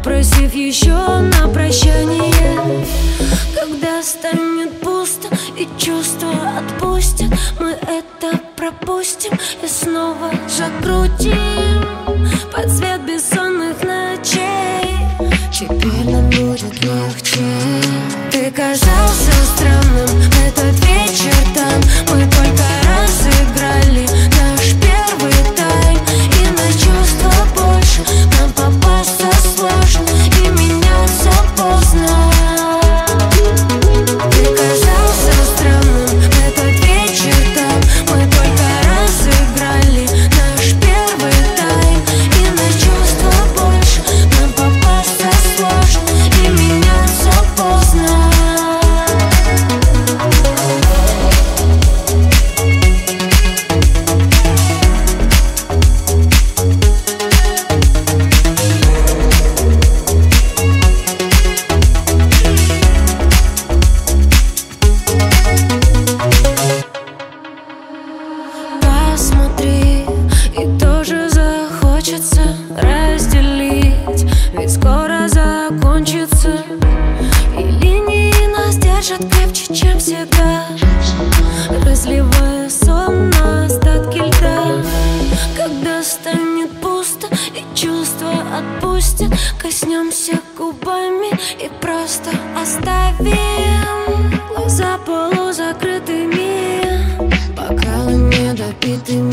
попросив еще на прощание. Когда станет пусто и чувства отпустят, мы это пропустим и снова закрутим под свет бессонных ночей. Теперь нам будет легче. Ты казался странным этот вечер там. Мы только разыграли наш первый тайм, и на чувства больше нам попасться сложно и меняться поздно. Ты казался странным этот вечер там. Мы только разыграли наш первый тайм, и на чувства больше нам попасться сложно и меняться поздно. Посмотри, и тоже захочется разделить, ведь скоро закончится, и линии нас держат крепче, чем всегда, разливая сон на остатки льда. Когда станет пусто и чувства отпустят, коснемся губами и просто оставим глаза полузакрытыми, бокалы недопитыми.